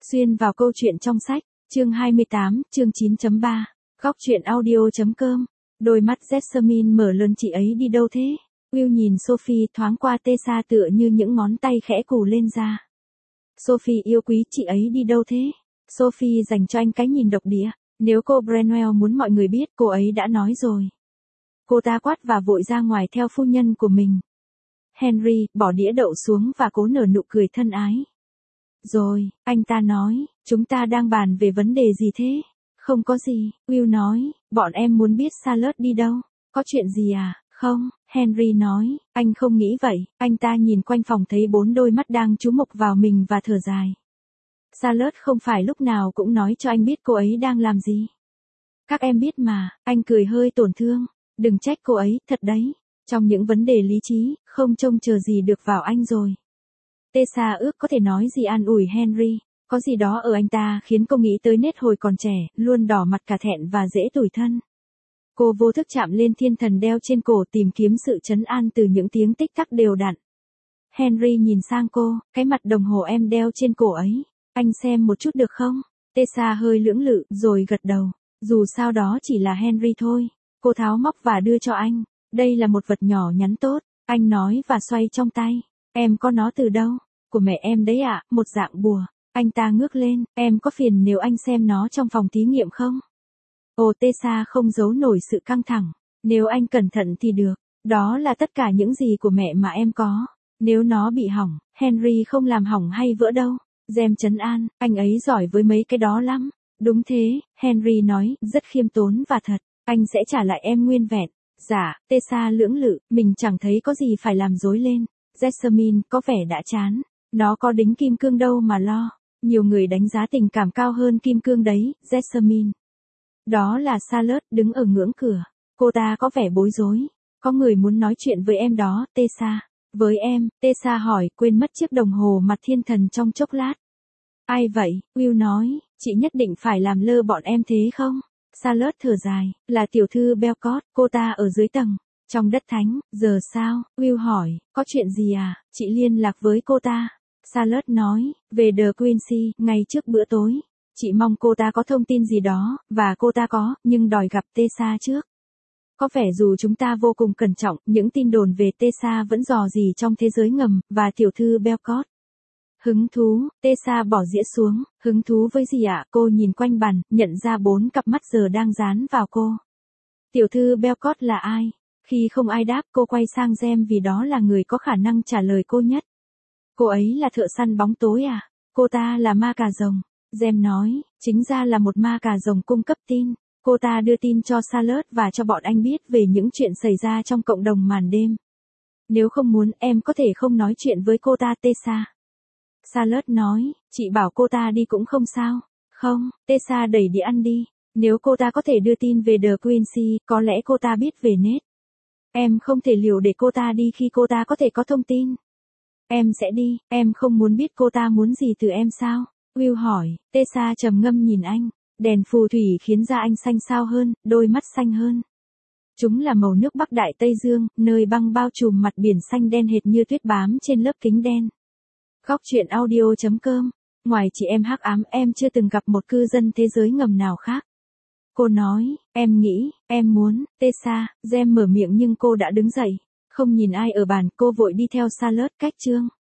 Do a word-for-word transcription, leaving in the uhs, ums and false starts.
Xuyên vào câu chuyện trong sách, chương hai mươi tám, chương chín chấm ba, góc truyện audio.com. Đôi mắt Jessamine mở lớn, chị ấy đi đâu thế? Will nhìn Sophie, thoáng qua Tessa tựa như những ngón tay khẽ cù lên da. Sophie yêu quý, chị ấy đi đâu thế? Sophie dành cho anh cái nhìn độc địa. Nếu cô Branwell muốn mọi người biết, cô ấy đã nói rồi. Cô ta quát và vội ra ngoài theo phu nhân của mình. Henry bỏ đĩa đậu xuống và cố nở nụ cười thân ái. Rồi, anh ta nói, chúng ta đang bàn về vấn đề gì thế? Không có gì, Will nói, bọn em muốn biết Charlotte đi đâu. Có chuyện gì à? Không, Henry nói, anh không nghĩ vậy. Anh ta nhìn quanh phòng thấy bốn đôi mắt đang chú mục vào mình và thở dài. Charlotte không phải lúc nào cũng nói cho anh biết cô ấy đang làm gì. Các em biết mà, anh cười hơi tổn thương. Đừng trách cô ấy, thật đấy. Trong những vấn đề lý trí, không trông chờ gì được vào anh rồi. Tessa ước có thể nói gì an ủi Henry. Có gì đó ở anh ta khiến cô nghĩ tới Ned hồi còn trẻ, luôn đỏ mặt cả thẹn và dễ tủi thân. Cô vô thức chạm lên thiên thần đeo trên cổ, tìm kiếm sự trấn an từ những tiếng tích tắc đều đặn. Henry nhìn sang cô, cái mặt đồng hồ em đeo trên cổ ấy. Anh xem một chút được không? Tessa hơi lưỡng lự, rồi gật đầu. Dù sao đó chỉ là Henry thôi. Cô tháo móc và đưa cho anh. Đây là một vật nhỏ nhắn tốt. Anh nói và xoay trong tay. Em có nó từ đâu? Của mẹ em đấy ạ, à, một dạng bùa. Anh ta ngước lên, em có phiền nếu anh xem nó trong phòng thí nghiệm không? Ồ, Tessa không giấu nổi sự căng thẳng. Nếu anh cẩn thận thì được. Đó là tất cả những gì của mẹ mà em có. Nếu nó bị hỏng, Henry không làm hỏng hay vỡ đâu. Gem trấn an, anh ấy giỏi với mấy cái đó lắm. Đúng thế, Henry nói, rất khiêm tốn và thật. Anh sẽ trả lại em nguyên vẹn. Dạ, Tessa lưỡng lự, mình chẳng thấy có gì phải làm rối lên. Jessamine có vẻ đã chán. Nó có đính kim cương đâu mà lo. Nhiều người đánh giá tình cảm cao hơn kim cương đấy, Jessamine. Đó là Charlotte đứng ở ngưỡng cửa. Cô ta có vẻ bối rối. Có người muốn nói chuyện với em đó, Tessa. Với em, Tessa hỏi, quên mất chiếc đồng hồ mặt thiên thần trong chốc lát. Ai vậy? Will nói, chị nhất định phải làm lơ bọn em thế không? Charlotte thở dài, là tiểu thư Belcott, cô ta ở dưới tầng. Trong đất thánh, giờ sao? Will hỏi, có chuyện gì à? Chị liên lạc với cô ta. Charlotte nói, về The Quincy, ngay trước bữa tối. Chị mong cô ta có thông tin gì đó, và cô ta có, nhưng đòi gặp Tessa trước. Có vẻ dù chúng ta vô cùng cẩn trọng, những tin đồn về Tessa vẫn dò dỉ trong thế giới ngầm, và tiểu thư Belcott. Hứng thú, Tessa bỏ dĩa xuống, hứng thú với gì ạ? Cô nhìn quanh bàn, nhận ra bốn cặp mắt giờ đang dán vào cô. Tiểu thư Belcott là ai? Khi không ai đáp, cô quay sang Gem vì đó là người có khả năng trả lời cô nhất. Cô ấy là thợ săn bóng tối à? Cô ta là ma cà rồng. Gem nói, chính ra là một ma cà rồng cung cấp tin. Cô ta đưa tin cho Charlotte và cho bọn anh biết về những chuyện xảy ra trong cộng đồng màn đêm. Nếu không muốn, em có thể không nói chuyện với cô ta, Tessa. Charlotte nói, chị bảo cô ta đi cũng không sao. Không, Tessa đẩy đĩa ăn đi. Nếu cô ta có thể đưa tin về The Quincy, có lẽ cô ta biết về Ned. Em không thể liều để cô ta đi khi cô ta có thể có thông tin. Em sẽ đi, em không muốn biết cô ta muốn gì từ em sao? Will hỏi, Tessa trầm ngâm nhìn anh. Đèn phù thủy khiến da anh xanh xao hơn, đôi mắt xanh hơn. Chúng là màu nước Bắc Đại Tây Dương, nơi băng bao trùm mặt biển xanh đen hệt như tuyết bám trên lớp kính đen. Góc truyện audio.com. Ngoài chị em hắc ám, em chưa từng gặp một cư dân thế giới ngầm nào khác. Cô nói, em nghĩ, em muốn, Tessa. Gem mở miệng nhưng cô đã đứng dậy. Không nhìn ai ở bàn, cô vội đi theo Charlotte cách chương.